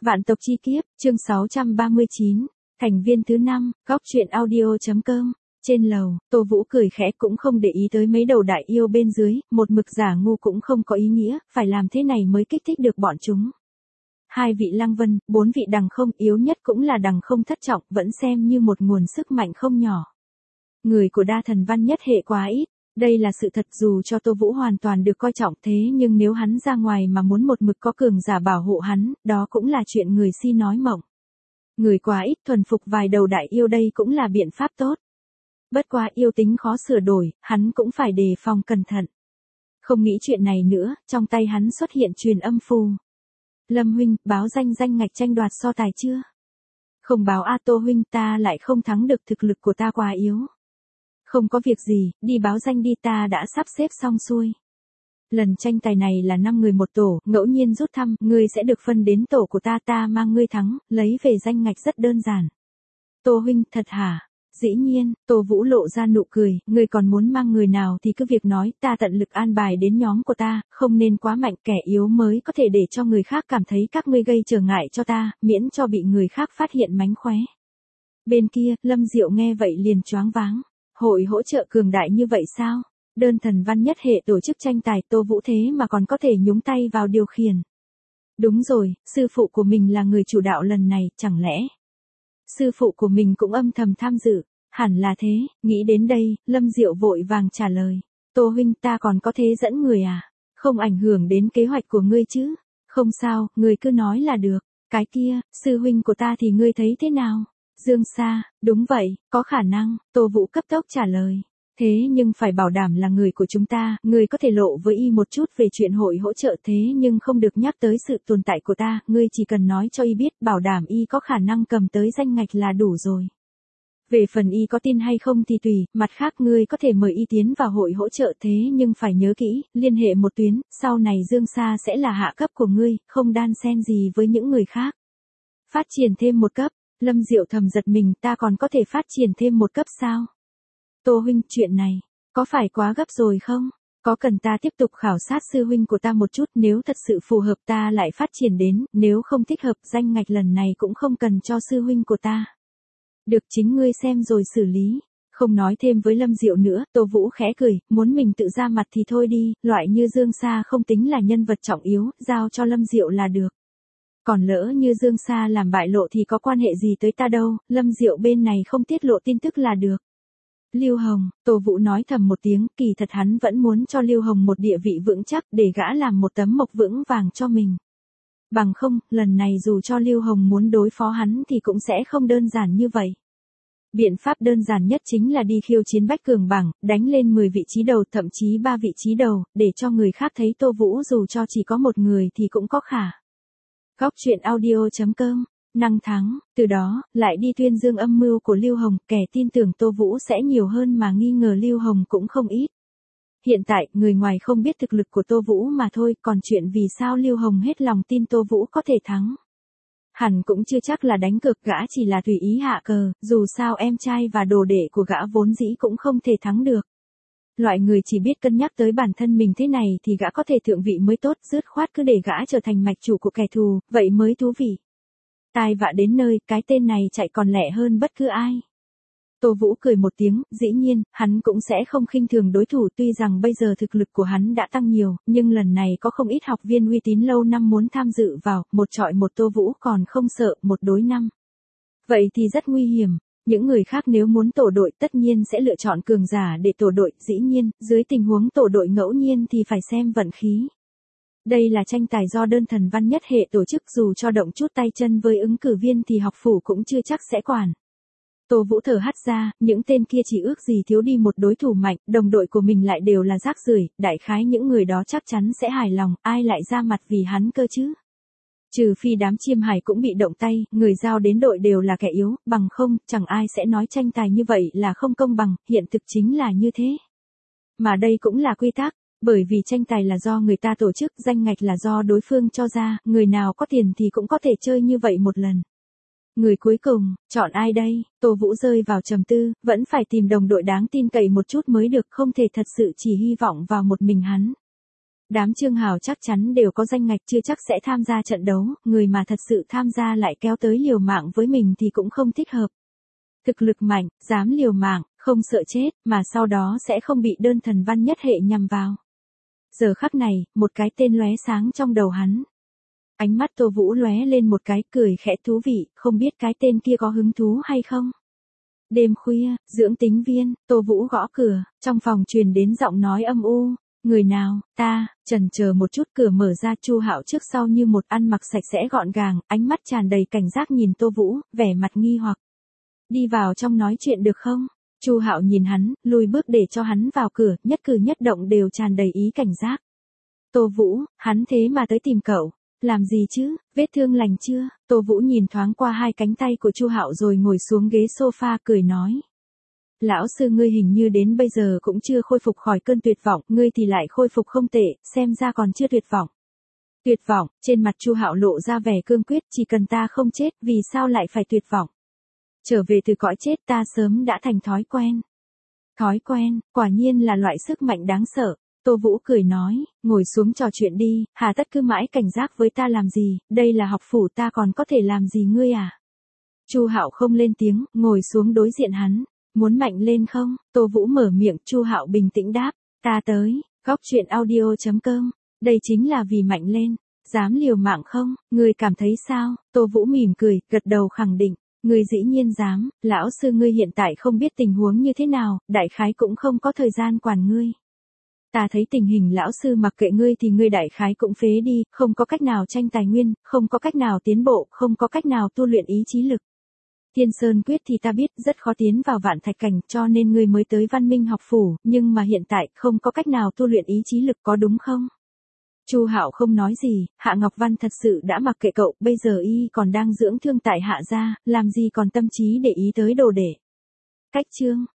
Vạn tộc chi kiếp, chương 639, thành viên thứ 5, góc truyện audio.com. Trên lầu, Tô Vũ cười khẽ cũng không để ý tới mấy đầu đại yêu bên dưới, một mực giả ngu cũng không có ý nghĩa, phải làm thế này mới kích thích được bọn chúng. 2 vị lăng vân, 4 vị đằng không, yếu nhất cũng là đằng không thất trọng, vẫn xem như một nguồn sức mạnh không nhỏ. Người của đa thần văn nhất hệ quá ít, đây là sự thật dù cho Tô Vũ hoàn toàn được coi trọng thế nhưng nếu hắn ra ngoài mà muốn một mực có cường giả bảo hộ hắn, đó cũng là chuyện người si nói mộng. Người quá ít thuần phục vài đầu đại yêu đây cũng là biện pháp tốt. Bất quá yêu tính khó sửa đổi, hắn cũng phải đề phòng cẩn thận. Không nghĩ chuyện này nữa, trong tay hắn xuất hiện truyền âm phù. Lâm huynh, báo danh ngạch tranh đoạt so tài chưa? Không báo a Tô huynh, ta lại không thắng được, thực lực của ta quá yếu. Không có việc gì, đi báo danh đi, ta đã sắp xếp xong xuôi. Lần tranh tài này là 5 người một tổ, ngẫu nhiên rút thăm, ngươi sẽ được phân đến tổ của ta mang ngươi thắng, lấy về danh ngạch rất đơn giản. Tô huynh, thật hả? Dĩ nhiên, Tô Vũ lộ ra nụ cười, ngươi còn muốn mang người nào thì cứ việc nói, ta tận lực an bài đến nhóm của ta, không nên quá mạnh, kẻ yếu mới có thể để cho người khác cảm thấy các ngươi gây trở ngại cho ta, miễn cho bị người khác phát hiện mánh khóe. Bên kia, Lâm Diệu nghe vậy liền choáng váng. Hội hỗ trợ cường đại như vậy sao? Đơn thần văn nhất hệ tổ chức tranh tài, Tô Vũ thế mà còn có thể nhúng tay vào điều khiển. Đúng rồi, sư phụ của mình là người chủ đạo lần này, chẳng lẽ sư phụ của mình cũng âm thầm tham dự? Hẳn là thế, nghĩ đến đây, Lâm Diệu vội vàng trả lời. Tô huynh, ta còn có thế dẫn người à? Không ảnh hưởng đến kế hoạch của ngươi chứ? Không sao, ngươi cứ nói là được. Cái kia, sư huynh của ta thì ngươi thấy thế nào? Dương Sa, đúng vậy, có khả năng, Tô Vũ cấp tốc trả lời. Thế nhưng phải bảo đảm là người của chúng ta, ngươi có thể lộ với y một chút về chuyện hội hỗ trợ thế nhưng không được nhắc tới sự tồn tại của ta, ngươi chỉ cần nói cho y biết, bảo đảm y có khả năng cầm tới danh ngạch là đủ rồi. Về phần y có tin hay không thì tùy, mặt khác ngươi có thể mời y tiến vào hội hỗ trợ thế nhưng phải nhớ kỹ, liên hệ một tuyến, sau này Dương Sa sẽ là hạ cấp của ngươi, không đan xen gì với những người khác. Phát triển thêm một cấp. Lâm Diệu thầm giật mình, ta còn có thể phát triển thêm một cấp sao? Tô huynh, chuyện này, có phải quá gấp rồi không? Có cần ta tiếp tục khảo sát sư huynh của ta một chút, nếu thật sự phù hợp ta lại phát triển đến, nếu không thích hợp danh ngạch lần này cũng không cần cho sư huynh của ta. Được, chính ngươi xem rồi xử lý. Không nói thêm với Lâm Diệu nữa, Tô Vũ khẽ cười, muốn mình tự ra mặt thì thôi đi, loại như Dương Sa không tính là nhân vật trọng yếu, giao cho Lâm Diệu là được. Còn lỡ như Dương Sa làm bại lộ thì có quan hệ gì tới ta đâu, Lâm Diệu bên này không tiết lộ tin tức là được. Lưu Hồng, Tô Vũ nói thầm một tiếng, kỳ thật hắn vẫn muốn cho Lưu Hồng một địa vị vững chắc để gã làm một tấm mộc vững vàng cho mình. Bằng không, lần này dù cho Lưu Hồng muốn đối phó hắn thì cũng sẽ không đơn giản như vậy. Biện pháp đơn giản nhất chính là đi khiêu chiến bách cường bảng, đánh lên 10 vị trí đầu, thậm chí 3 vị trí đầu, để cho người khác thấy Tô Vũ dù cho chỉ có một người thì cũng có khả. Góc truyện audio.com, năng thắng, từ đó, lại đi tuyên dương âm mưu của Lưu Hồng, kẻ tin tưởng Tô Vũ sẽ nhiều hơn mà nghi ngờ Lưu Hồng cũng không ít. Hiện tại, người ngoài không biết thực lực của Tô Vũ mà thôi, còn chuyện vì sao Lưu Hồng hết lòng tin Tô Vũ có thể thắng. Hẳn cũng chưa chắc là đánh cược, gã chỉ là tùy ý hạ cờ, dù sao em trai và đồ đệ của gã vốn dĩ cũng không thể thắng được. Loại người chỉ biết cân nhắc tới bản thân mình thế này thì gã có thể thượng vị mới tốt, dứt khoát cứ để gã trở thành mạch chủ của kẻ thù, vậy mới thú vị. Tai vạ đến nơi, cái tên này chạy còn lẹ hơn bất cứ ai. Tô Vũ cười một tiếng, dĩ nhiên, hắn cũng sẽ không khinh thường đối thủ, tuy rằng bây giờ thực lực của hắn đã tăng nhiều, nhưng lần này có không ít học viên uy tín lâu năm muốn tham dự vào, một chọi một Tô Vũ còn không sợ, 1 đối 5. Vậy thì rất nguy hiểm. Những người khác nếu muốn tổ đội tất nhiên sẽ lựa chọn cường giả để tổ đội, dĩ nhiên, dưới tình huống tổ đội ngẫu nhiên thì phải xem vận khí. Đây là tranh tài do đơn thần văn nhất hệ tổ chức, dù cho động chút tay chân với ứng cử viên thì học phủ cũng chưa chắc sẽ quản. Tô Vũ thở hắt ra, những tên kia chỉ ước gì thiếu đi một đối thủ mạnh, đồng đội của mình lại đều là rác rưởi, đại khái những người đó chắc chắn sẽ hài lòng, ai lại ra mặt vì hắn cơ chứ? Trừ phi đám chiêm hải cũng bị động tay, người giao đến đội đều là kẻ yếu, bằng không, chẳng ai sẽ nói tranh tài như vậy là không công bằng, hiện thực chính là như thế. Mà đây cũng là quy tắc, bởi vì tranh tài là do người ta tổ chức, danh ngạch là do đối phương cho ra, người nào có tiền thì cũng có thể chơi như vậy một lần. Người cuối cùng, chọn ai đây? Tô Vũ rơi vào trầm tư, vẫn phải tìm đồng đội đáng tin cậy một chút mới được, không thể thật sự chỉ hy vọng vào một mình hắn. Đám Trương Hào chắc chắn đều có danh ngạch chưa chắc sẽ tham gia trận đấu, người mà thật sự tham gia lại kéo tới liều mạng với mình thì cũng không thích hợp. Thực lực mạnh, dám liều mạng, không sợ chết, mà sau đó sẽ không bị đơn thần văn nhất hệ nhằm vào. Giờ khắc này, một cái tên lóe sáng trong đầu hắn. Ánh mắt Tô Vũ lóe lên một cái, cười khẽ thú vị, không biết cái tên kia có hứng thú hay không. Đêm khuya, dưỡng tính viên, Tô Vũ gõ cửa, trong phòng truyền đến giọng nói âm u. Người nào, ta, chần chờ một chút, cửa mở ra, Chu Hạo trước sau như một, ăn mặc sạch sẽ gọn gàng, ánh mắt tràn đầy cảnh giác nhìn Tô Vũ, vẻ mặt nghi hoặc. Đi vào trong nói chuyện được không? Chu Hạo nhìn hắn, lùi bước để cho hắn vào cửa, nhất cử nhất động đều tràn đầy ý cảnh giác. Tô Vũ, hắn thế mà tới tìm cậu. Làm gì chứ, vết thương lành chưa? Tô Vũ nhìn thoáng qua hai cánh tay của Chu Hạo rồi ngồi xuống ghế sofa cười nói. Lão sư ngươi hình như đến bây giờ cũng chưa khôi phục khỏi cơn tuyệt vọng, ngươi thì lại khôi phục không tệ, xem ra còn chưa tuyệt vọng. Tuyệt vọng, trên mặt Chu Hạo lộ ra vẻ cương quyết, chỉ cần ta không chết, vì sao lại phải tuyệt vọng? Trở về từ cõi chết ta sớm đã thành thói quen. Thói quen, quả nhiên là loại sức mạnh đáng sợ. Tô Vũ cười nói, ngồi xuống trò chuyện đi, hà tất cứ mãi cảnh giác với ta làm gì, đây là học phủ ta còn có thể làm gì ngươi à? Chu Hạo không lên tiếng, ngồi xuống đối diện hắn. Muốn mạnh lên không? Tô Vũ mở miệng, Chu Hạo bình tĩnh đáp, ta tới, góc chuyện audio.com, đây chính là vì mạnh lên, dám liều mạng không, ngươi cảm thấy sao? Tô Vũ mỉm cười, gật đầu khẳng định, ngươi dĩ nhiên dám, lão sư ngươi hiện tại không biết tình huống như thế nào, đại khái cũng không có thời gian quản ngươi. Ta thấy tình hình lão sư mặc kệ ngươi thì ngươi đại khái cũng phế đi, không có cách nào tranh tài nguyên, không có cách nào tiến bộ, không có cách nào tu luyện ý chí lực. Thiên Sơn Quyết thì ta biết rất khó tiến vào Vạn Thạch Cảnh cho nên ngươi mới tới Văn Minh học phủ, nhưng mà hiện tại không có cách nào tu luyện ý chí lực có đúng không? Chu Hạo không nói gì, Hạ Ngọc Văn thật sự đã mặc kệ cậu, bây giờ y còn đang dưỡng thương tại Hạ gia, làm gì còn tâm trí để ý tới đồ đệ. Cách chương